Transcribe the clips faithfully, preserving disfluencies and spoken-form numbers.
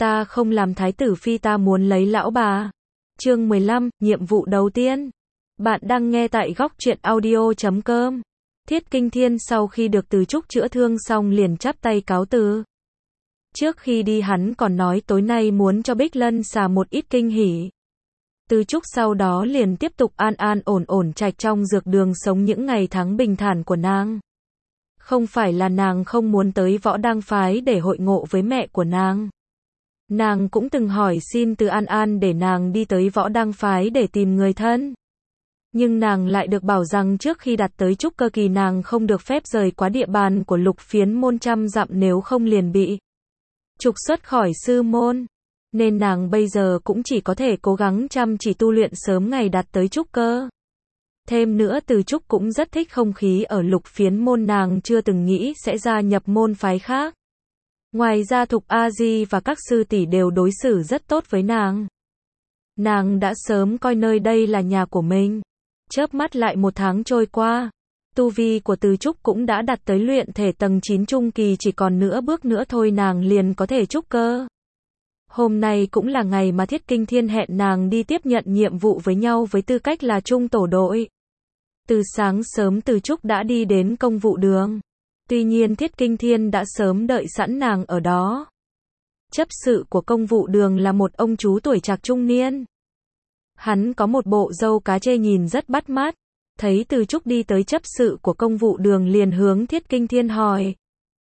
Ta không làm thái tử phi, ta muốn lấy lão bà. Chương mười lăm, nhiệm vụ đầu tiên. Bạn đang nghe tại góc truyện audio chấm com. Thiết Kinh Thiên sau khi được Từ Trúc chữa thương xong liền chắp tay cáo từ. Trước khi đi hắn còn nói tối nay muốn cho Bích Lân xà một ít kinh hỉ. Từ Trúc sau đó liền tiếp tục an an ổn ổn trạch trong dược đường sống những ngày tháng bình thản của nàng. Không phải là nàng không muốn tới Võ Đăng phái để hội ngộ với mẹ của nàng. Nàng cũng từng hỏi xin từ An An để nàng đi tới Võ Đăng phái để tìm người thân. Nhưng nàng lại được bảo rằng trước khi đạt tới trúc cơ kỳ nàng không được phép rời quá địa bàn của Lục Phiến môn trăm dặm, nếu không liền bị trục xuất khỏi sư môn. Nên nàng bây giờ cũng chỉ có thể cố gắng chăm chỉ tu luyện sớm ngày đạt tới trúc cơ. Thêm nữa Từ Trúc cũng rất thích không khí ở Lục Phiến môn, nàng chưa từng nghĩ sẽ gia nhập môn phái khác. Ngoài ra Thục A Di và các sư tỷ đều đối xử rất tốt với nàng. Nàng đã sớm coi nơi đây là nhà của mình. Chớp mắt lại một tháng trôi qua. Tu vi của Từ Trúc cũng đã đạt tới luyện thể tầng chín trung kỳ, chỉ còn nửa bước nữa thôi nàng liền có thể trúc cơ. Hôm nay cũng là ngày mà Thiết Kinh Thiên hẹn nàng đi tiếp nhận nhiệm vụ với nhau với tư cách là chung tổ đội. Từ sáng sớm Từ Trúc đã đi đến công vụ đường. Tuy nhiên Thiết Kinh Thiên đã sớm đợi sẵn nàng ở đó. Chấp sự của công vụ đường là một ông chú tuổi trạc trung niên. Hắn có một bộ râu cá chê nhìn rất bắt mắt. Thấy Từ Trúc đi tới chấp sự của công vụ đường liền hướng Thiết Kinh Thiên hỏi.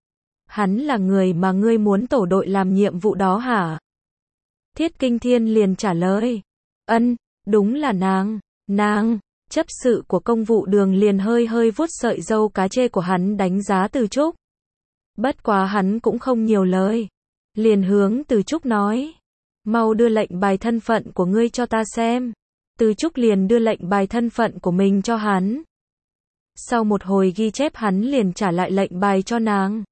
Hắn là người mà ngươi muốn tổ đội làm nhiệm vụ đó hả? Thiết Kinh Thiên liền trả lời. Ân, đúng là nàng, nàng. Chấp sự của công vụ đường liền hơi hơi vuốt sợi râu cá chê của hắn đánh giá Từ Trúc. Bất quá hắn cũng không nhiều lời. Liền hướng Từ Trúc nói. Mau đưa lệnh bài thân phận của ngươi cho ta xem. Từ Trúc liền đưa lệnh bài thân phận của mình cho hắn. Sau một hồi ghi chép hắn liền trả lại lệnh bài cho nàng.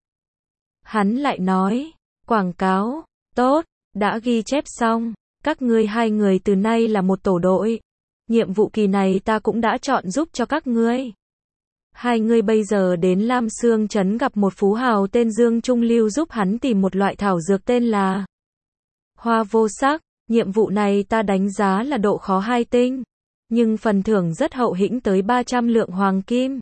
Hắn lại nói. Quảng cáo, tốt, đã ghi chép xong. Các ngươi hai người từ nay là một tổ đội. Nhiệm vụ kỳ này ta cũng đã chọn giúp cho các ngươi. Hai ngươi bây giờ đến Lam Sương Trấn gặp một phú hào tên Dương Trung Lưu, giúp hắn tìm một loại thảo dược tên là Hoa Vô Sắc. Nhiệm vụ này ta đánh giá là độ khó hai tinh, nhưng phần thưởng rất hậu hĩnh tới ba trăm lượng hoàng kim.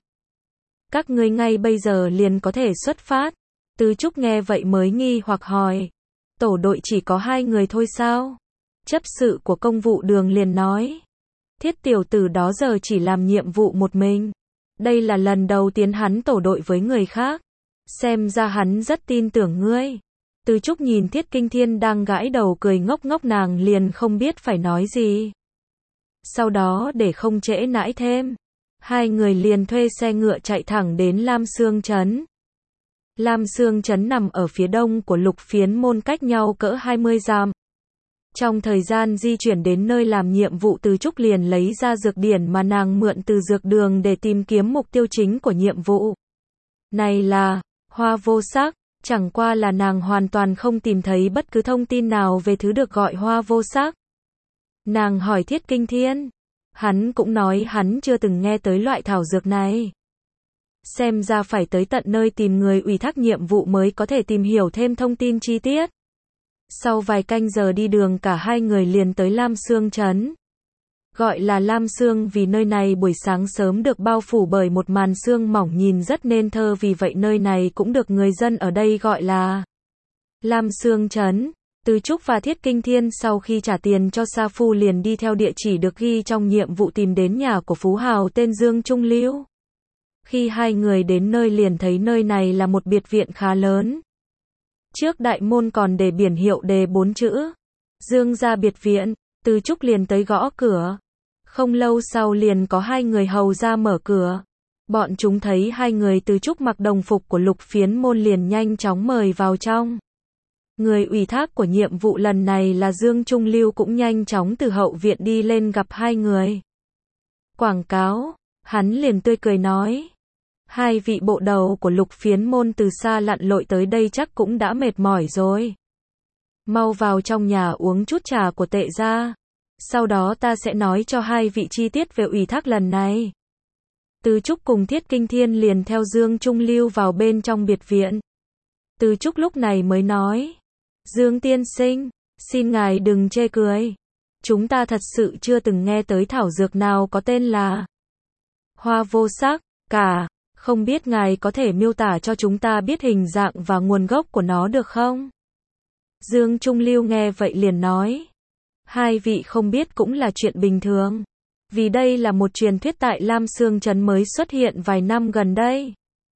Các ngươi ngay bây giờ liền có thể xuất phát. Từ Trúc nghe vậy mới nghi hoặc hỏi. Tổ đội chỉ có hai người thôi sao? Chấp sự của công vụ đường liền nói. Thiết tiểu tử đó giờ chỉ làm nhiệm vụ một mình. Đây là lần đầu tiên hắn tổ đội với người khác. Xem ra hắn rất tin tưởng ngươi. Từ Trúc nhìn Thiết Kinh Thiên đang gãi đầu cười ngốc ngốc, nàng liền không biết phải nói gì. Sau đó để không trễ nãi thêm, hai người liền thuê xe ngựa chạy thẳng đến Lam Sương Trấn. Lam Sương Trấn nằm ở phía đông của Lục Phiến môn, cách nhau cỡ hai mươi dặm. Trong thời gian di chuyển đến nơi làm nhiệm vụ, Từ Trúc liền lấy ra dược điển mà nàng mượn từ dược đường để tìm kiếm mục tiêu chính của nhiệm vụ. Này là Hoa Vô Sắc, chẳng qua là nàng hoàn toàn không tìm thấy bất cứ thông tin nào về thứ được gọi Hoa Vô Sắc. Nàng hỏi Thiết Kinh Thiên, hắn cũng nói hắn chưa từng nghe tới loại thảo dược này. Xem ra phải tới tận nơi tìm người ủy thác nhiệm vụ mới có thể tìm hiểu thêm thông tin chi tiết. Sau vài canh giờ đi đường, cả hai người liền tới Lam Sương Trấn. Gọi là Lam Sương vì nơi này buổi sáng sớm được bao phủ bởi một màn sương mỏng nhìn rất nên thơ, vì vậy nơi này cũng được người dân ở đây gọi là Lam Sương Trấn. Từ Trúc và Thiết Kinh Thiên sau khi trả tiền cho Sa Phu liền đi theo địa chỉ được ghi trong nhiệm vụ tìm đến nhà của phú hào tên Dương Trung Lưu. Khi hai người đến nơi liền thấy nơi này là một biệt viện khá lớn. Trước đại môn còn để biển hiệu đề bốn chữ Dương gia biệt viện. Từ Trúc liền tới gõ cửa. Không lâu sau liền có hai người hầu ra mở cửa. Bọn chúng thấy hai người Từ Trúc mặc đồng phục của Lục Phiến môn liền nhanh chóng mời vào trong. Người ủy thác của nhiệm vụ lần này là Dương Trung Lưu cũng nhanh chóng từ hậu viện đi lên gặp hai người. Quảng cáo, hắn liền tươi cười nói. Hai vị bộ đầu của Lục Phiến môn từ xa lặn lội tới đây chắc cũng đã mệt mỏi rồi. Mau vào trong nhà uống chút trà của Tệ gia. Sau đó ta sẽ nói cho hai vị chi tiết về ủy thác lần này. Từ Trúc cùng Thiết Kinh Thiên liền theo Dương Trung Lưu vào bên trong biệt viện. Từ Trúc lúc này mới nói. Dương tiên sinh, Xin ngài đừng chê cười. Chúng ta thật sự chưa từng nghe tới thảo dược nào có tên là hoa vô sắc cả. Không biết ngài có thể miêu tả cho chúng ta biết hình dạng và nguồn gốc của nó được không? Dương Trung Lưu nghe vậy liền nói. Hai vị không biết cũng là chuyện bình thường. Vì đây là một truyền thuyết tại Lam Sương Trấn mới xuất hiện vài năm gần đây.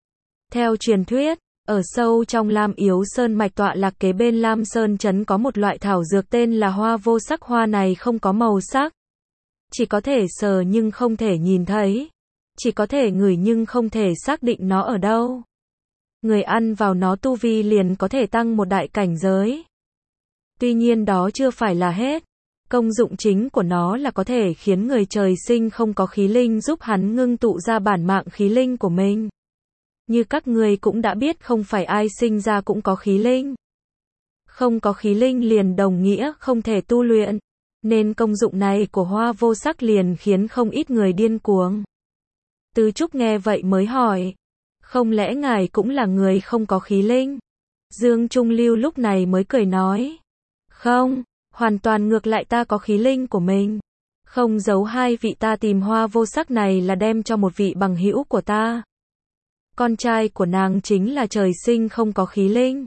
Theo truyền thuyết, ở sâu trong Lam Yếu Sơn mạch tọa lạc kế bên Lam Sơn Trấn có một loại thảo dược tên là hoa vô sắc. Hoa này không có màu sắc. Chỉ có thể sờ nhưng không thể nhìn thấy. Chỉ có thể ngửi nhưng không thể xác định nó ở đâu. Người ăn vào nó tu vi liền có thể tăng một đại cảnh giới. Tuy nhiên đó chưa phải là hết. Công dụng chính của nó là có thể khiến người trời sinh không có khí linh giúp hắn ngưng tụ ra bản mạng khí linh của mình. Như các người cũng đã biết không phải ai sinh ra cũng có khí linh. Không có khí linh liền đồng nghĩa không thể tu luyện. Nên công dụng này của hoa vô sắc liền khiến không ít người điên cuồng. Từ Trúc nghe vậy mới hỏi. Không lẽ ngài cũng là người không có khí linh? Dương Trung Lưu lúc này mới cười nói. Không, hoàn toàn ngược lại, ta có khí linh của mình. Không giấu hai vị, ta tìm hoa vô sắc này là đem cho một vị bằng hữu của ta. Con trai của nàng chính là trời sinh không có khí linh.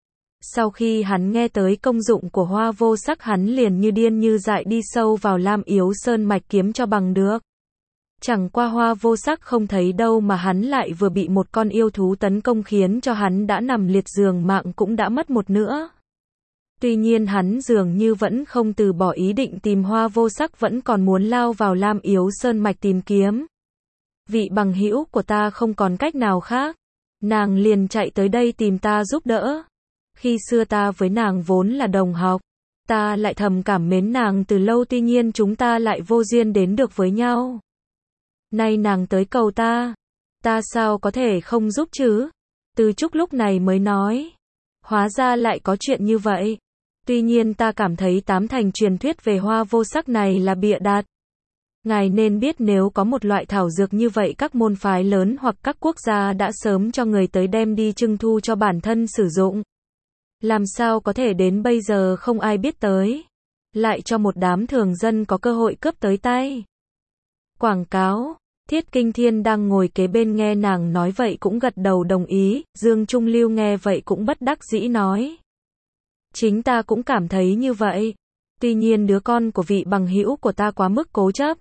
Sau khi hắn nghe tới công dụng của hoa vô sắc, hắn liền như điên như dại đi sâu vào Lam Yếu Sơn mạch kiếm cho bằng được. Chẳng qua hoa vô sắc không thấy đâu mà hắn lại vừa bị một con yêu thú tấn công khiến cho hắn đã nằm liệt giường, mạng cũng đã mất một nửa. Tuy nhiên hắn dường như vẫn không từ bỏ ý định tìm hoa vô sắc, vẫn còn muốn lao vào Lam Yếu Sơn mạch tìm kiếm. Vị bằng hữu của ta không còn cách nào khác. Nàng liền chạy tới đây tìm ta giúp đỡ. Khi xưa ta với nàng vốn là đồng học. Ta lại thầm cảm mến nàng từ lâu, tuy nhiên chúng ta lại vô duyên đến được với nhau. Nay nàng tới cầu ta. Ta sao có thể không giúp chứ? Từ Trúc lúc này mới nói. Hóa ra lại có chuyện như vậy. Tuy nhiên ta cảm thấy tám thành truyền thuyết về hoa vô sắc này là bịa đặt. Ngài nên biết nếu có một loại thảo dược như vậy, các môn phái lớn hoặc các quốc gia đã sớm cho người tới đem đi trưng thu cho bản thân sử dụng. Làm sao có thể đến bây giờ không ai biết tới, lại cho một đám thường dân có cơ hội cướp tới tay. Quảng cáo. Thiết Kinh Thiên đang ngồi kế bên nghe nàng nói vậy cũng gật đầu đồng ý. Dương Trung Lưu nghe vậy cũng bất đắc dĩ nói. Chính ta cũng cảm thấy như vậy. Tuy nhiên đứa con của vị bằng hữu của ta quá mức cố chấp.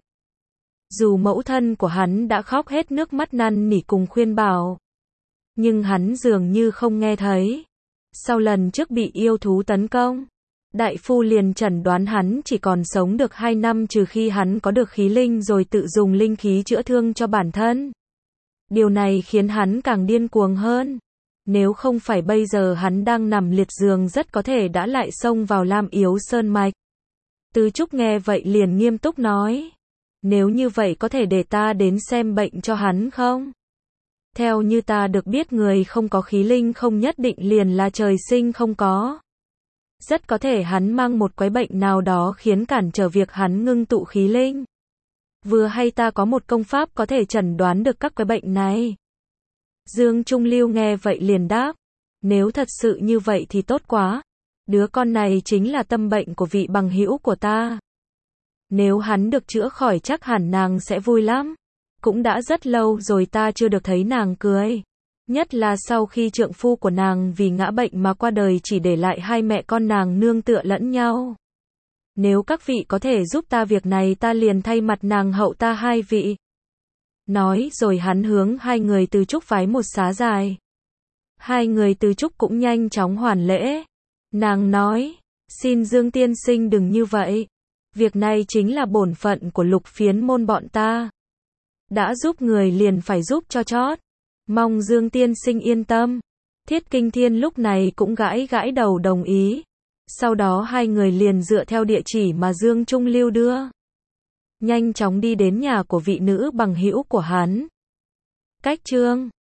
Dù mẫu thân của hắn đã khóc hết nước mắt năn nỉ cùng khuyên bảo, nhưng hắn dường như không nghe thấy. Sau lần trước bị yêu thú tấn công, đại phu liền chẩn đoán hắn chỉ còn sống được hai năm, trừ khi hắn có được khí linh rồi tự dùng linh khí chữa thương cho bản thân. Điều này khiến hắn càng điên cuồng hơn. Nếu không phải bây giờ hắn đang nằm liệt giường, rất có thể đã lại xông vào Lam Yếu Sơn mạch. Từ Trúc nghe vậy liền nghiêm túc nói. Nếu như vậy có thể để ta đến xem bệnh cho hắn không? Theo như ta được biết, người không có khí linh không nhất định liền là trời sinh không có. Rất có thể hắn mang một quái bệnh nào đó khiến cản trở việc hắn ngưng tụ khí linh. Vừa hay ta có một công pháp có thể chẩn đoán được các quái bệnh này. Dương Trung Lưu nghe vậy liền đáp. Nếu thật sự như vậy thì tốt quá. Đứa con này chính là tâm bệnh của vị bằng hữu của ta. Nếu hắn được chữa khỏi chắc hẳn nàng sẽ vui lắm. Cũng đã rất lâu rồi ta chưa được thấy nàng cười. Nhất là sau khi trượng phu của nàng vì ngã bệnh mà qua đời, chỉ để lại hai mẹ con nàng nương tựa lẫn nhau. Nếu các vị có thể giúp ta việc này, ta liền thay mặt nàng hậu ta hai vị. Nói rồi hắn hướng hai người Từ Trúc phái một xá dài. Hai người Từ Trúc cũng nhanh chóng hoàn lễ. Nàng nói, xin Dương tiên sinh đừng như vậy. Việc này chính là bổn phận của Lục Phiến môn bọn ta. Đã giúp người liền phải giúp cho chót. Mong Dương tiên sinh yên tâm. Thiết Kinh Thiên lúc này cũng gãi gãi đầu đồng ý. Sau đó hai người liền dựa theo địa chỉ mà Dương Trung Lưu đưa, nhanh chóng đi đến nhà của vị nữ bằng hữu của hắn. Cách chương